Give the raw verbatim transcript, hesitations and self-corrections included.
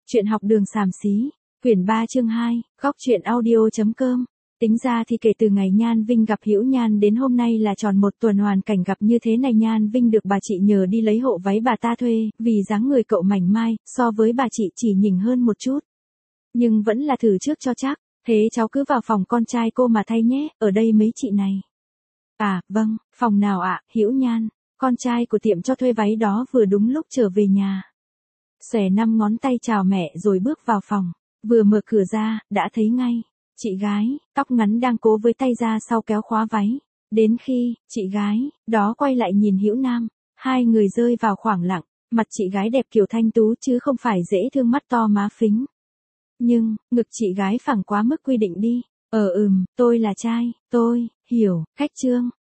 Chuyện học đường xàm xí, quyển ba chương hai, góc truyện audio.com. Tính ra thì kể từ ngày Nhan Vinh gặp Hữu Nhan đến hôm nay là tròn một tuần hoàn cảnh gặp như thế này. Nhan Vinh được bà chị nhờ đi lấy hộ váy bà ta thuê, vì dáng người cậu mảnh mai, so với bà chị chỉ nhỉnh hơn một chút. Nhưng vẫn là thử trước cho chắc, thế cháu cứ vào phòng con trai cô mà thay nhé, ở đây mấy chị này. À, vâng, phòng nào ạ? Hữu Nhan, con trai của tiệm cho thuê váy đó vừa đúng lúc trở về nhà. Xòe năm ngón tay chào mẹ rồi bước vào phòng, vừa mở cửa ra, đã thấy ngay chị gái, tóc ngắn đang cố với tay ra sau kéo khóa váy. Đến khi chị gái đó quay lại nhìn Hữu Nam, hai người rơi vào khoảng lặng. Mặt chị gái đẹp kiểu thanh tú chứ không phải dễ thương, mắt to má phính. Nhưng ngực chị gái phẳng quá mức quy định đi. Ờ ừm, tôi là trai, tôi hiểu, khách trương.